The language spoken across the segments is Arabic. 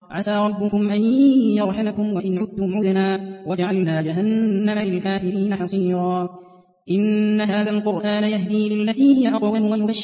عسى ربكم أن يرحمكم وإن عدتم عدنا وجعلنا جهنم للكافرين حصيرا إن هذا القرآن يهدي للتي هي أقوم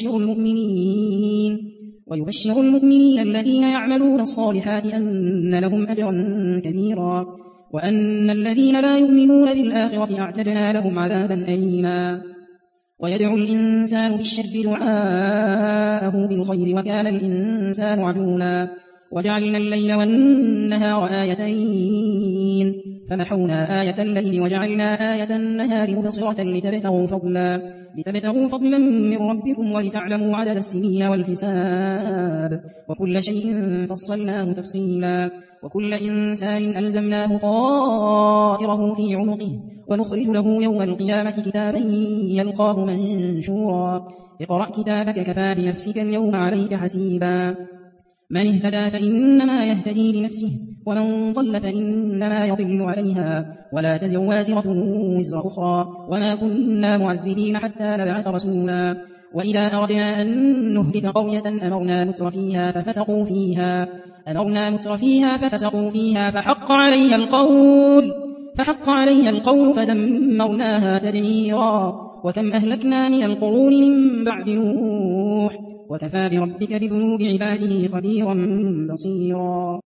ويبشر المؤمنين الذين يعملون الصالحات أن لهم أجرا كبيرا وأن الذين لا يؤمنون بالآخرة أعتدنا لهم عذابا أليما ويدعو الإنسان بالشر دعاءه بالخير وكان الإنسان عجولا وجعلنا الليل والنهار آيتين فمحونا آية الليل وجعلنا آية النهار مبصرة لتبتغوا فضلا من ربكم ولتعلموا عدد السنين والحساب وكل شيء فصلناه تفصيلا وكل إنسان ألزمناه طائره في عنقه ونخرج له يوم القيامة كتابا يلقاه منشورا اقرأ كتابك كفى بنفسك اليوم عليك حسيبا من اهتدى فإنما يهتدي لنفسه ومن ضل فإنما يضل عليها ولا تزر وازرة وزر أخرى وما كنا معذبين حتى نبعث رسولا وإذا أردنا أن نهلك قرية أمرنا متر فيها ففسقوا فيها فحق عليها القول فدمرناها تدميرا وكم أهلكنا من القرون من بعد نوح وكفى بربك بذنوب عباده خبيرا بصيرا